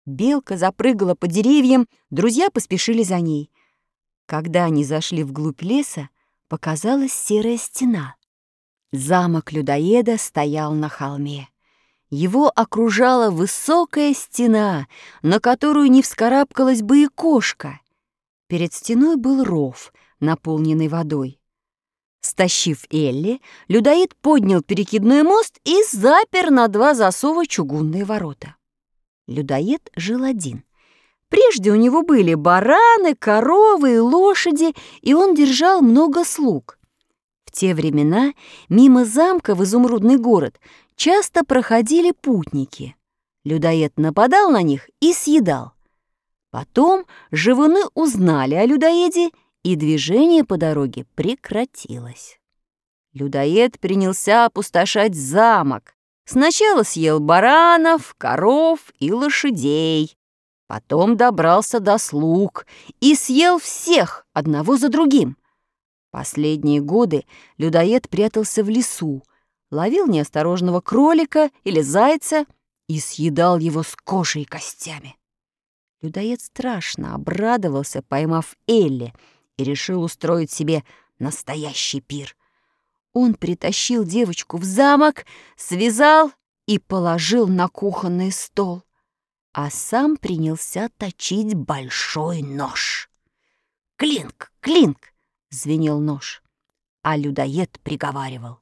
Белка запрыгала по деревьям, друзья поспешили за ней. Когда они зашли вглубь леса, показалась серая стена. Замок людоеда стоял на холме. Его окружала высокая стена, на которую не вскарабкалась бы и кошка. Перед стеной был ров, наполненный водой. Стащив Элли, людоед поднял перекидной мост и запер на 2 засова чугунные ворота. Людоед жил один. Прежде у него были бараны, коровы и лошади, и он держал много слуг. В те времена мимо замка в изумрудный город часто проходили путники. Людоед нападал на них и съедал. Потом живуны узнали о людоеде, и движение по дороге прекратилось. Людоед принялся опустошать замок. Сначала съел баранов, коров и лошадей. Потом добрался до слуг и съел всех одного за другим. Последние годы людоед прятался в лесу, ловил неосторожного кролика или зайца и съедал его с кожей и костями. Людоед страшно обрадовался, поймав Элли, и решил устроить себе настоящий пир. Он притащил девочку в замок, связал и положил на кухонный стол, а сам принялся точить большой нож. «Клинк, клинк!» — звенел нож, а людоед приговаривал: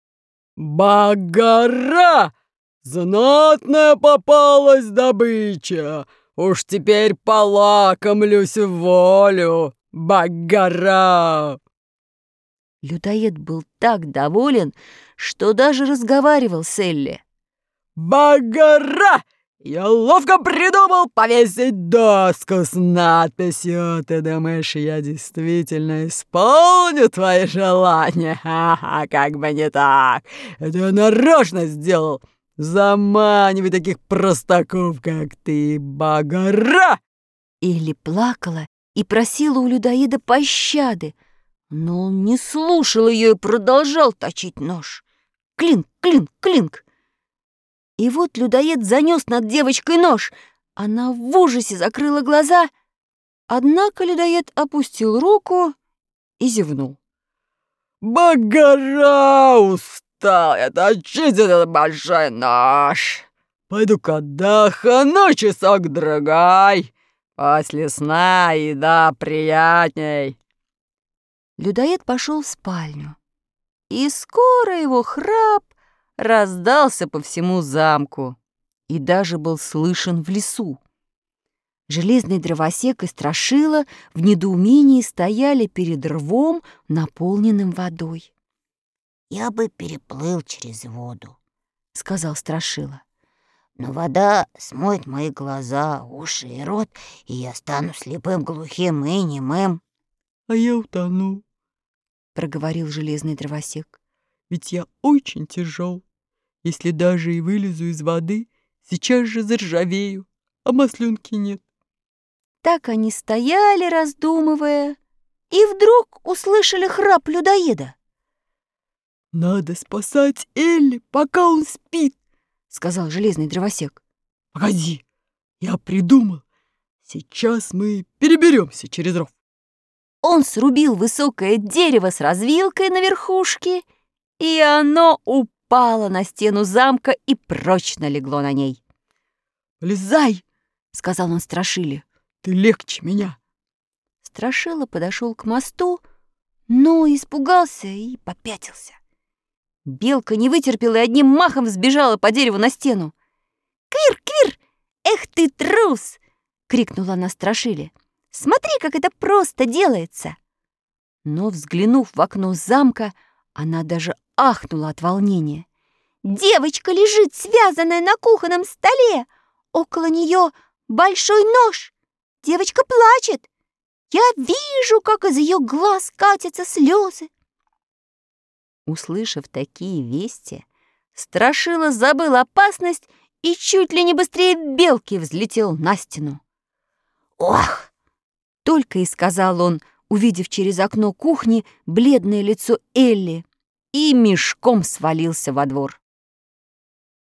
«Багара! Знатная попалась добыча! Уж теперь полакомлюсь в волю! Багара!» Людоед был так доволен, что даже разговаривал с Элли. «Багара! Я ловко придумал повесить доску с надписью. Ты думаешь, я действительно исполню твои желания? Ха-ха, как бы не так. Это я нарочно сделал. Заманивай таких простаков, как ты, Багара!» Элли плакала и просила у людоеда пощады, но он не слушал ее и продолжал точить нож. Клинк, клинк, клинк. И вот людоед занес над девочкой нож. Она в ужасе закрыла глаза. Однако людоед опустил руку и зевнул. «Багара! Устал я точить этот большой нож. Пойду-ка отдохну часок-другой. После сна еда приятней». Людоед пошел в спальню, и скоро его храп раздался по всему замку и даже был слышен в лесу. Железный дровосек и Страшила в недоумении стояли перед рвом, наполненным водой. «Я бы переплыл через воду», — сказал Страшила. «но вода смоет мои глаза, уши и рот, и я стану слепым, глухим и немым». «А я утону», — проговорил железный дровосек. «ведь я очень тяжел. Если даже и вылезу из воды, сейчас же заржавею, а маслюнки нет». Так они стояли, раздумывая, и вдруг услышали храп людоеда. «Надо спасать Элли, пока он спит», — сказал железный дровосек. «Погоди, я придумал. Сейчас мы переберемся через ров». Он срубил высокое дерево с развилкой на верхушке, и оно упало на стену замка и прочно легло на ней. «Полезай», — сказал он Страшиле. «ты легче меня». Страшила подошел к мосту, но испугался и попятился. Белка не вытерпела и одним махом взбежала по дереву на стену. «Квир, квир! Эх ты трус!» — крикнула она Страшиле. «Смотри, как это просто делается!» Но, взглянув в окно замка, она даже ахнула от волнения. Девочка лежит, связанная на кухонном столе. Около нее большой нож. Девочка плачет. Я вижу, как из ее глаз катятся слезы. Услышав такие вести, Страшила забыл опасность и чуть ли не быстрее белки взлетел на стену. «Ох!» — только и сказал он, увидев через окно кухни бледное лицо Элли, и мешком свалился во двор.